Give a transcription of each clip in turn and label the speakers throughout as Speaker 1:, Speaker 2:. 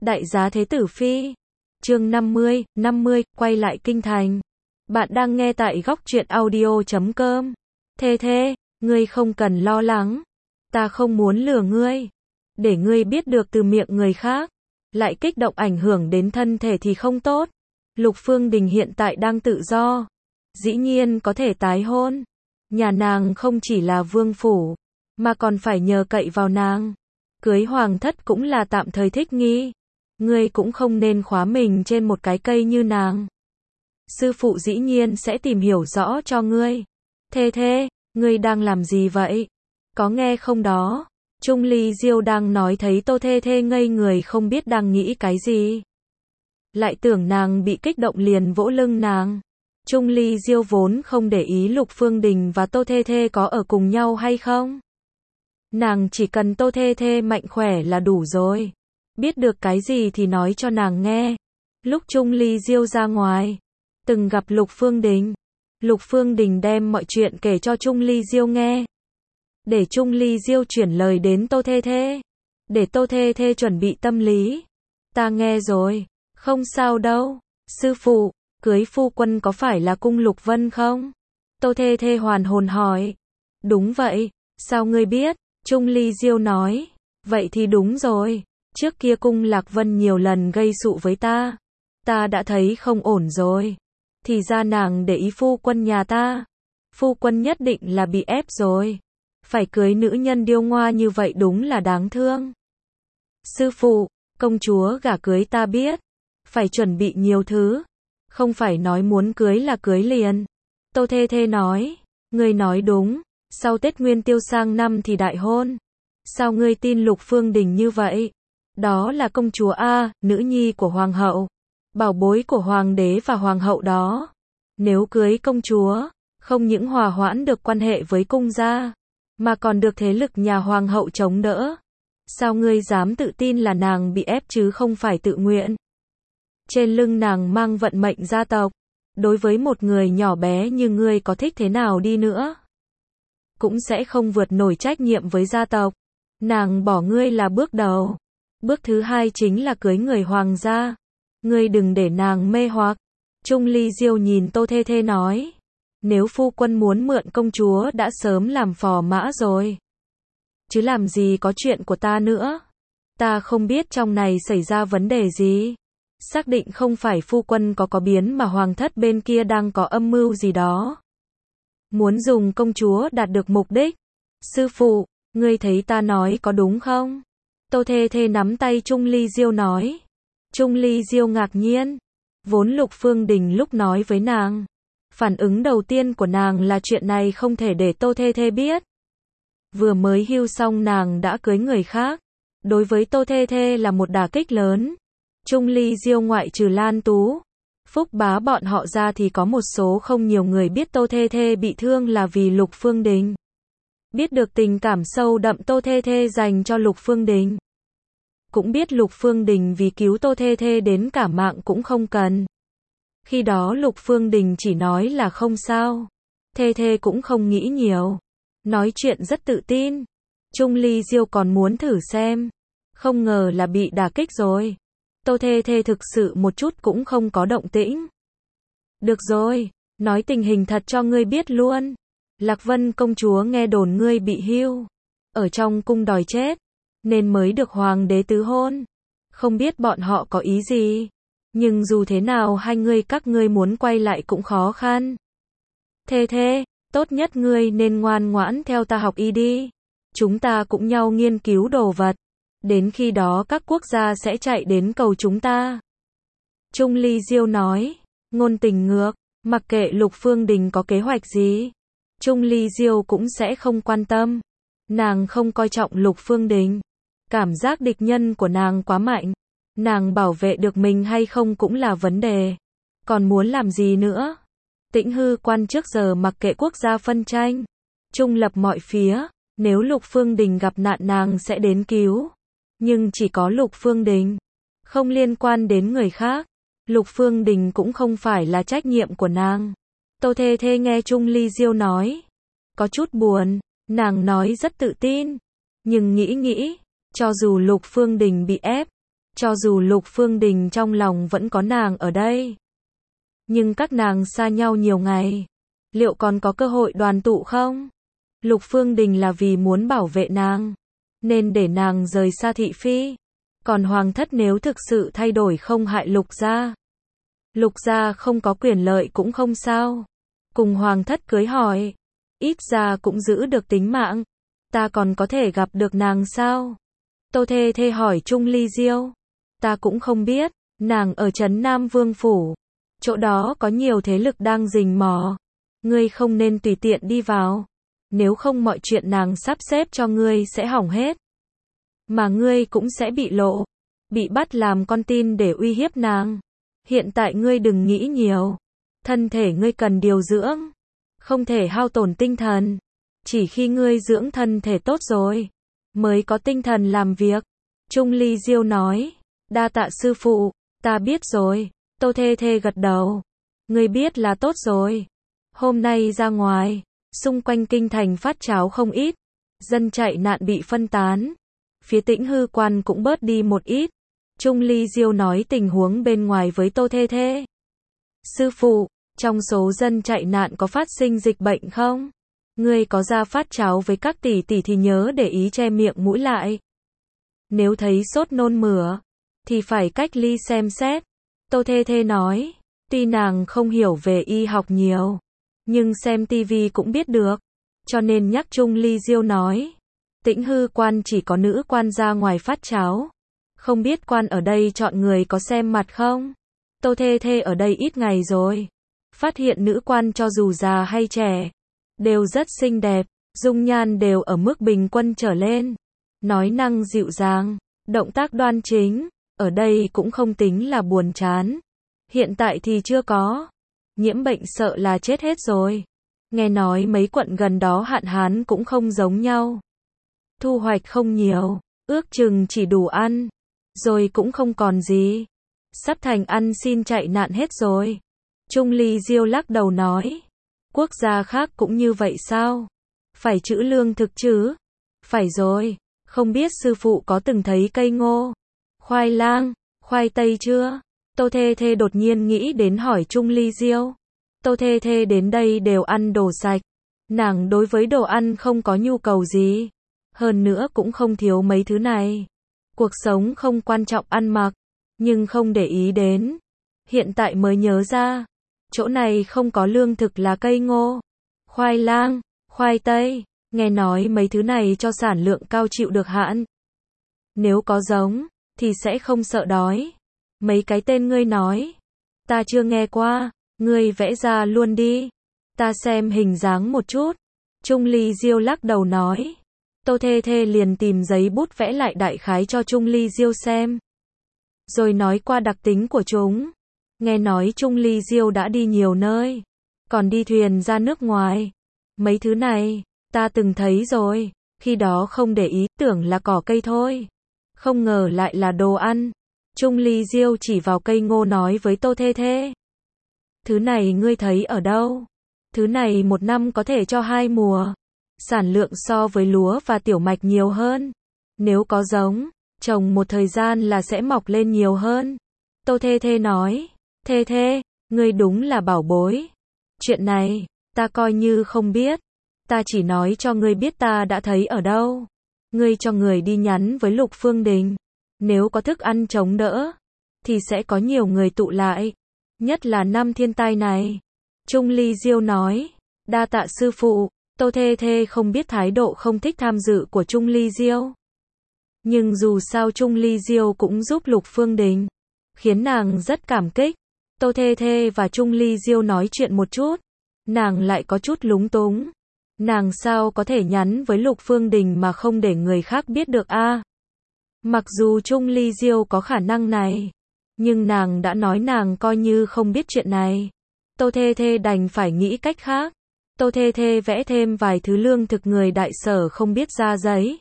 Speaker 1: Đại giá Thế Tử Phi. Chương 50, quay lại kinh thành. Bạn đang nghe tại góc truyện audio.com. Thê, ngươi không cần lo lắng. Ta không muốn lừa ngươi. Để ngươi biết được từ miệng người khác. Lại kích động ảnh hưởng đến thân thể thì không tốt. Lục Phương Đình hiện tại đang tự do. Dĩ nhiên có thể tái hôn. Nhà nàng không chỉ là vương phủ, mà còn phải nhờ cậy vào nàng. Cưới hoàng thất cũng là tạm thời thích nghi. Ngươi cũng không nên khóa mình trên một cái cây như nàng. Sư phụ dĩ nhiên sẽ tìm hiểu rõ cho ngươi. Thê, ngươi đang làm gì vậy? Có nghe không đó? Trung Ly Diêu đang nói thấy Tô Thê ngây người không biết đang nghĩ cái gì. Lại tưởng nàng bị kích động liền vỗ lưng nàng. Trung Ly Diêu vốn không để ý Lục Phương Đình và Tô Thê có ở cùng nhau hay không. Nàng chỉ cần Tô Thê mạnh khỏe là đủ rồi. Biết được cái gì thì nói cho nàng nghe. Lúc Trung Ly Diêu ra ngoài, từng gặp Lục Phương Đình. Lục Phương Đình đem mọi chuyện kể cho Trung Ly Diêu nghe. Để Trung Ly Diêu chuyển lời đến Tô Thê. Để Tô Thê chuẩn bị tâm lý. Ta nghe rồi, không sao đâu. Sư phụ, cưới phu quân có phải là cung Lục Vân không? Tô Thê hoàn hồn hỏi. Đúng vậy, sao ngươi biết? Trung Ly Diêu nói. Vậy thì đúng rồi. Trước kia cung Lạc Vân nhiều lần gây sự với ta. Ta đã thấy không ổn rồi. Thì ra nàng để ý phu quân nhà ta. Phu quân nhất định là bị ép rồi. Phải cưới nữ nhân điêu ngoa như vậy đúng là đáng thương. Sư phụ, công chúa gả cưới ta biết. Phải chuẩn bị nhiều thứ. Không phải nói muốn cưới là cưới liền. Tô Thê nói. Ngươi nói đúng. Sau Tết Nguyên Tiêu sang năm thì đại hôn. Sao ngươi tin Lục Phương Đình như vậy? Đó là công chúa A, nữ nhi của hoàng hậu. Bảo bối của hoàng đế và hoàng hậu đó. Nếu cưới công chúa, không những hòa hoãn được quan hệ với cung gia, mà còn được thế lực nhà hoàng hậu chống đỡ. Sao ngươi dám tự tin là nàng bị ép chứ không phải tự nguyện? Trên lưng nàng mang vận mệnh gia tộc. Đối với một người nhỏ bé như ngươi có thích thế nào đi nữa, cũng sẽ không vượt nổi trách nhiệm với gia tộc. Nàng bỏ ngươi là bước đầu. Bước thứ hai chính là cưới người hoàng gia. Ngươi đừng để nàng mê hoặc. Trung Ly Diêu nhìn Tô Thê nói. Nếu phu quân muốn mượn công chúa đã sớm làm phò mã rồi. Chứ làm gì có chuyện của ta nữa. Ta không biết trong này xảy ra vấn đề gì. Xác định không phải phu quân có biến mà hoàng thất bên kia đang có âm mưu gì đó. Muốn dùng công chúa đạt được mục đích. Sư phụ, ngươi thấy ta nói có đúng không? Tô Thê nắm tay Trung Ly Diêu nói. Trung Ly Diêu ngạc nhiên. Vốn Lục Phương Đình lúc nói với nàng, phản ứng đầu tiên của nàng là chuyện này không thể để Tô Thê biết. Vừa mới hưu xong nàng đã cưới người khác. Đối với Tô Thê là một đả kích lớn. Trung Ly Diêu ngoại trừ Lan Tú, Phúc Bá bọn họ ra thì có một số không nhiều người biết Tô Thê bị thương là vì Lục Phương Đình. Biết được tình cảm sâu đậm Tô Thê dành cho Lục Phương Đình. Cũng biết Lục Phương Đình vì cứu Tô Thê đến cả mạng cũng không cần. Khi đó Lục Phương Đình chỉ nói là không sao. Thê cũng không nghĩ nhiều. Nói chuyện rất tự tin. Trung Ly Diêu còn muốn thử xem. Không ngờ là bị đả kích rồi. Tô Thê thực sự một chút cũng không có động tĩnh. Được rồi, nói tình hình thật cho ngươi biết luôn. Lạc Vân công chúa nghe đồn ngươi bị hưu. Ở trong cung đòi chết. Nên mới được hoàng đế tứ hôn. Không biết bọn họ có ý gì. Nhưng dù thế nào các ngươi muốn quay lại cũng khó khăn. Thê, tốt nhất ngươi nên ngoan ngoãn theo ta học y đi. Chúng ta cũng nhau nghiên cứu đồ vật. Đến khi đó các quốc gia sẽ chạy đến cầu chúng ta. Trung Ly Diêu nói. Ngôn tình ngược. Mặc kệ Lục Phương Đình có kế hoạch gì, Trung Ly Diêu cũng sẽ không quan tâm. Nàng không coi trọng Lục Phương Đình. Cảm giác địch nhân của nàng quá mạnh. Nàng bảo vệ được mình hay không cũng là vấn đề. Còn muốn làm gì nữa? Tĩnh hư quan trước giờ mặc kệ quốc gia phân tranh. Trung lập mọi phía. Nếu Lục Phương Đình gặp nạn nàng sẽ đến cứu. Nhưng chỉ có Lục Phương Đình. Không liên quan đến người khác. Lục Phương Đình cũng không phải là trách nhiệm của nàng. Tô Thê nghe Trung Ly Diêu nói. Có chút buồn. Nàng nói rất tự tin. Nhưng nghĩ, cho dù Lục Phương Đình bị ép, Cho dù Lục Phương Đình trong lòng vẫn có nàng ở đây, nhưng các nàng xa nhau nhiều ngày, liệu còn có cơ hội đoàn tụ không? Lục Phương Đình là vì muốn bảo vệ nàng, nên để nàng rời xa thị phi. Còn Hoàng thất nếu thực sự thay đổi không hại Lục gia, Lục gia không có quyền lợi cũng không sao. Cùng Hoàng thất cưới hỏi, ít ra cũng giữ được tính mạng. Ta còn có thể gặp được nàng sao? Tô Thê Thê hỏi Trung Ly Diêu. Ta cũng không biết, nàng ở trấn Nam Vương Phủ. Chỗ đó có nhiều thế lực đang rình mò. Ngươi không nên tùy tiện đi vào. Nếu không mọi chuyện nàng sắp xếp cho ngươi sẽ hỏng hết. Mà ngươi cũng sẽ bị lộ. Bị bắt làm con tin để uy hiếp nàng. Hiện tại ngươi đừng nghĩ nhiều. Thân thể ngươi cần điều dưỡng. Không thể hao tổn tinh thần. Chỉ khi ngươi dưỡng thân thể tốt rồi, mới có tinh thần làm việc. Trung Ly Diêu nói. Đa tạ sư phụ, ta biết rồi. Tô Thê Thê gật đầu. Ngươi biết là tốt rồi. Hôm nay ra ngoài, xung quanh kinh thành phát cháo không ít. Dân chạy nạn bị phân tán. Phía Tĩnh Hư Quan cũng bớt đi một ít. Trung Ly Diêu nói tình huống bên ngoài với Tô Thê Thê. Sư phụ, trong số dân chạy nạn có phát sinh dịch bệnh không? Ngươi có ra phát cháo với các tỷ tỷ thì nhớ để ý che miệng mũi lại. Nếu thấy sốt nôn mửa, thì phải cách ly xem xét. Tô Thê Thê nói, tuy nàng không hiểu về y học nhiều, nhưng xem tivi cũng biết được, cho nên nhắc Trung Ly Diêu nói. Tĩnh Hư Quan chỉ có nữ quan ra ngoài phát cháo. Không biết quan ở đây chọn người có xem mặt không? Tô Thê Thê ở đây ít ngày rồi. Phát hiện nữ quan cho dù già hay trẻ, đều rất xinh đẹp, dung nhan đều ở mức bình quân trở lên. Nói năng dịu dàng, động tác đoan chính, ở đây cũng không tính là buồn chán. Hiện tại thì chưa có. Nhiễm bệnh sợ là chết hết rồi. Nghe nói mấy quận gần đó hạn hán cũng không giống nhau. Thu hoạch không nhiều, ước chừng chỉ đủ ăn, rồi cũng không còn gì. Sắp thành ăn xin chạy nạn hết rồi. Trung Ly Diêu lắc đầu nói. Quốc gia khác cũng như vậy sao? Phải trữ lương thực chứ? Phải rồi, không biết sư phụ có từng thấy cây ngô, khoai lang, khoai tây chưa? Tô Thê Thê đột nhiên nghĩ đến hỏi Trung Ly Diêu. Tô Thê Thê đến đây đều ăn đồ sạch. Nàng đối với đồ ăn không có nhu cầu gì. Hơn nữa cũng không thiếu mấy thứ này. Cuộc sống không quan trọng ăn mặc, nhưng không để ý đến. Hiện tại mới nhớ ra, chỗ này không có lương thực là cây ngô, khoai lang, khoai tây. Nghe nói mấy thứ này cho sản lượng cao chịu được hạn. Nếu có giống, thì sẽ không sợ đói. Mấy cái tên ngươi nói, ta chưa nghe qua, ngươi vẽ ra luôn đi. Ta xem hình dáng một chút. Trung Ly Diêu lắc đầu nói. Tô Thê Thê liền tìm giấy bút vẽ lại đại khái cho Trung Ly Diêu xem. Rồi nói qua đặc tính của chúng. Nghe nói Trung Ly Diêu đã đi nhiều nơi, còn đi thuyền ra nước ngoài. Mấy thứ này, ta từng thấy rồi, khi đó không để ý, tưởng là cỏ cây thôi. Không ngờ lại là đồ ăn. Trung Ly Diêu chỉ vào cây ngô nói với Tô Thê Thê. Thứ này ngươi thấy ở đâu? Thứ này một năm có thể cho 2 mùa. Sản lượng so với lúa và tiểu mạch nhiều hơn. Nếu có giống, trồng một thời gian là sẽ mọc lên nhiều hơn. Tô Thê Thê nói. Thê Thê, ngươi đúng là bảo bối. Chuyện này, ta coi như không biết. Ta chỉ nói cho ngươi biết ta đã thấy ở đâu. Ngươi cho người đi nhắn với Lục Phương Đình. Nếu có thức ăn chống đỡ, thì sẽ có nhiều người tụ lại. Nhất là năm thiên tai này. Trung Ly Diêu nói. Đa tạ sư phụ. Tô Thê Thê không biết thái độ không thích tham dự của Trung Ly Diêu. Nhưng dù sao Trung Ly Diêu cũng giúp Lục Phương Đình, khiến nàng rất cảm kích. Tô Thê Thê và Trung Ly Diêu nói chuyện một chút, nàng lại có chút lúng túng. Nàng sao có thể nhắn với Lục Phương Đình mà không để người khác biết được a? Mặc dù Trung Ly Diêu có khả năng này, nhưng nàng đã nói nàng coi như không biết chuyện này. Tô Thê Thê đành phải nghĩ cách khác. Tô Thê Thê vẽ thêm vài thứ lương thực người đại sở không biết ra giấy,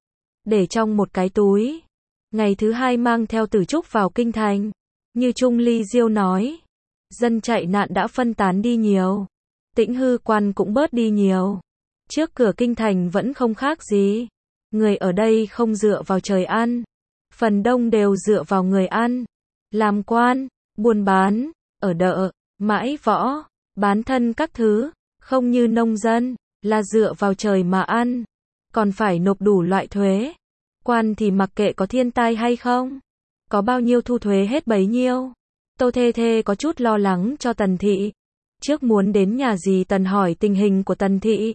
Speaker 1: để trong một cái túi. Ngày thứ 2 mang theo Tử Trúc vào kinh thành. Như Trung Ly Diêu nói, dân chạy nạn đã phân tán đi nhiều. Tĩnh Hư Quan cũng bớt đi nhiều. Trước cửa kinh thành vẫn không khác gì. Người ở đây không dựa vào trời ăn, phần đông đều dựa vào người ăn, làm quan, buôn bán, ở đợ, mãi võ, bán thân các thứ, không như nông dân, là dựa vào trời mà ăn, còn phải nộp đủ loại thuế. Quan thì mặc kệ có thiên tai hay không, có bao nhiêu thu thuế hết bấy nhiêu. Tô Thê Thê có chút lo lắng cho Tần Thị. Trước muốn đến nhà dì Tần hỏi tình hình của Tần Thị.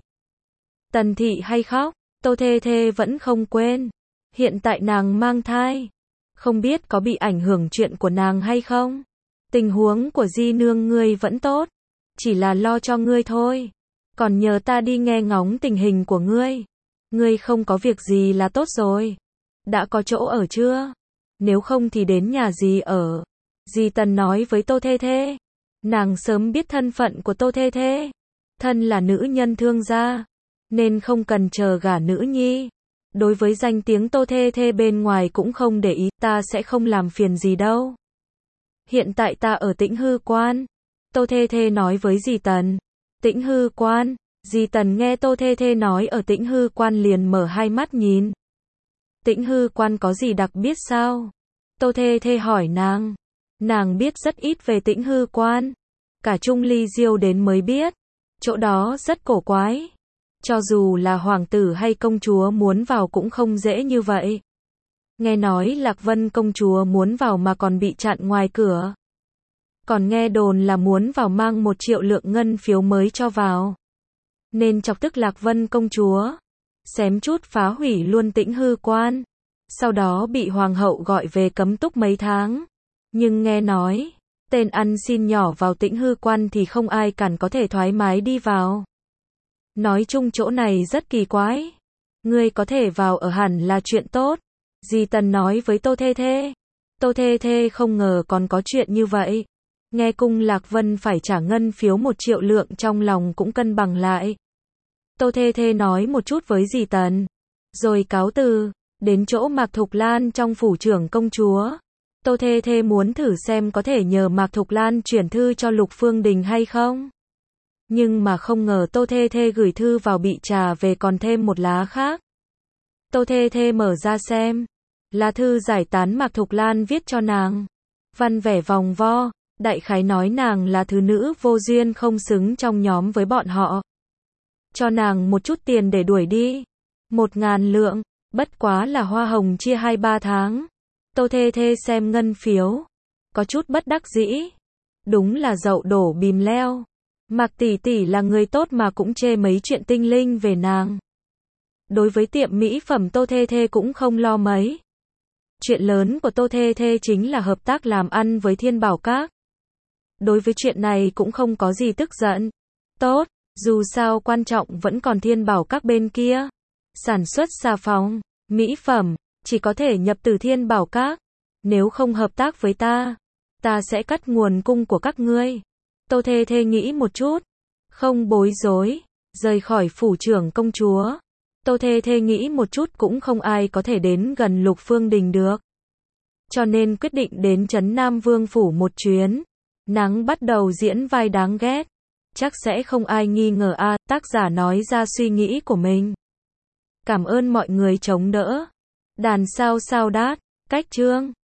Speaker 1: Tần Thị hay khóc, Tô Thê Thê vẫn không quên. Hiện tại nàng mang thai, không biết có bị ảnh hưởng chuyện của nàng hay không. Tình huống của di nương ngươi vẫn tốt, chỉ là lo cho ngươi thôi. Còn nhờ ta đi nghe ngóng tình hình của ngươi. Ngươi không có việc gì là tốt rồi. Đã có chỗ ở chưa? Nếu không thì đến nhà dì ở. Dì Tần nói với Tô Thê Thê. Nàng sớm biết thân phận của Tô Thê Thê. Thân là nữ nhân thương gia, nên không cần chờ gả nữ nhi. Đối với danh tiếng Tô Thê Thê bên ngoài cũng không để ý, ta sẽ không làm phiền gì đâu. Hiện tại ta ở Tĩnh Hư Quan. Tô Thê Thê nói với dì Tần. Tĩnh Hư Quan, dì Tần nghe Tô Thê Thê nói ở Tĩnh Hư Quan liền mở hai mắt nhìn. Tĩnh Hư Quan có gì đặc biệt sao? Tô Thê Thê hỏi nàng. Nàng biết rất ít về Tĩnh Hư Quan. Cả Trung Ly Diêu đến mới biết. Chỗ đó rất cổ quái. Cho dù là hoàng tử hay công chúa muốn vào cũng không dễ như vậy. Nghe nói Lạc Vân công chúa muốn vào mà còn bị chặn ngoài cửa. Còn nghe đồn là muốn vào mang 1 triệu lượng ngân phiếu mới cho vào. Nên chọc tức Lạc Vân công chúa. Xém chút phá hủy luôn Tĩnh Hư Quan. Sau đó bị hoàng hậu gọi về cấm túc mấy tháng. Nhưng nghe nói, tên ăn xin nhỏ vào Tĩnh Hư Quan thì không ai cản có thể thoải mái đi vào. Nói chung chỗ này rất kỳ quái. Ngươi có thể vào ở hẳn là chuyện tốt. Dì Tần nói với Tô Thê Thê. Tô Thê Thê không ngờ còn có chuyện như vậy. Nghe cung Lạc Vân phải trả ngân phiếu 1 triệu lượng trong lòng cũng cân bằng lại. Tô Thê Thê nói một chút với dì Tần. Rồi cáo từ, đến chỗ Mạc Thục Lan trong phủ trưởng công chúa. Tô Thê Thê muốn thử xem có thể nhờ Mạc Thục Lan chuyển thư cho Lục Phương Đình hay không. Nhưng mà không ngờ Tô Thê Thê gửi thư vào bị trả về còn thêm một lá khác. Tô Thê Thê mở ra xem. Là thư giải tán Mạc Thục Lan viết cho nàng. Văn vẻ vòng vo, đại khái nói nàng là thứ nữ vô duyên không xứng trong nhóm với bọn họ. Cho nàng một chút tiền để đuổi đi. 1.000 lượng, bất quá là hoa hồng chia 2-3 tháng. Tô Thê Thê xem ngân phiếu. Có chút bất đắc dĩ. Đúng là dậu đổ bìm leo. Mạc tỷ tỷ là người tốt mà cũng chê mấy chuyện tinh linh về nàng. Đối với tiệm mỹ phẩm Tô Thê Thê cũng không lo mấy. Chuyện lớn của Tô Thê Thê chính là hợp tác làm ăn với Thiên Bảo Các. Đối với chuyện này cũng không có gì tức giận. Tốt, dù sao quan trọng vẫn còn Thiên Bảo Các bên kia. Sản xuất xà phòng, mỹ phẩm, chỉ có thể nhập từ Thiên Bảo Các. Nếu không hợp tác với ta sẽ cắt nguồn cung của các ngươi. Tô Thê Thê nghĩ một chút, không bối rối, rời khỏi phủ trưởng công chúa. Tô Thê Thê nghĩ một chút cũng không ai có thể đến gần Lục Phương Đình được. Cho nên quyết định đến Trấn Nam Vương phủ một chuyến. Nàng bắt đầu diễn vai đáng ghét. Chắc sẽ không ai nghi ngờ tác giả nói ra suy nghĩ của mình. Cảm ơn mọi người chống đỡ. Đàn sao sao đát, cách chương.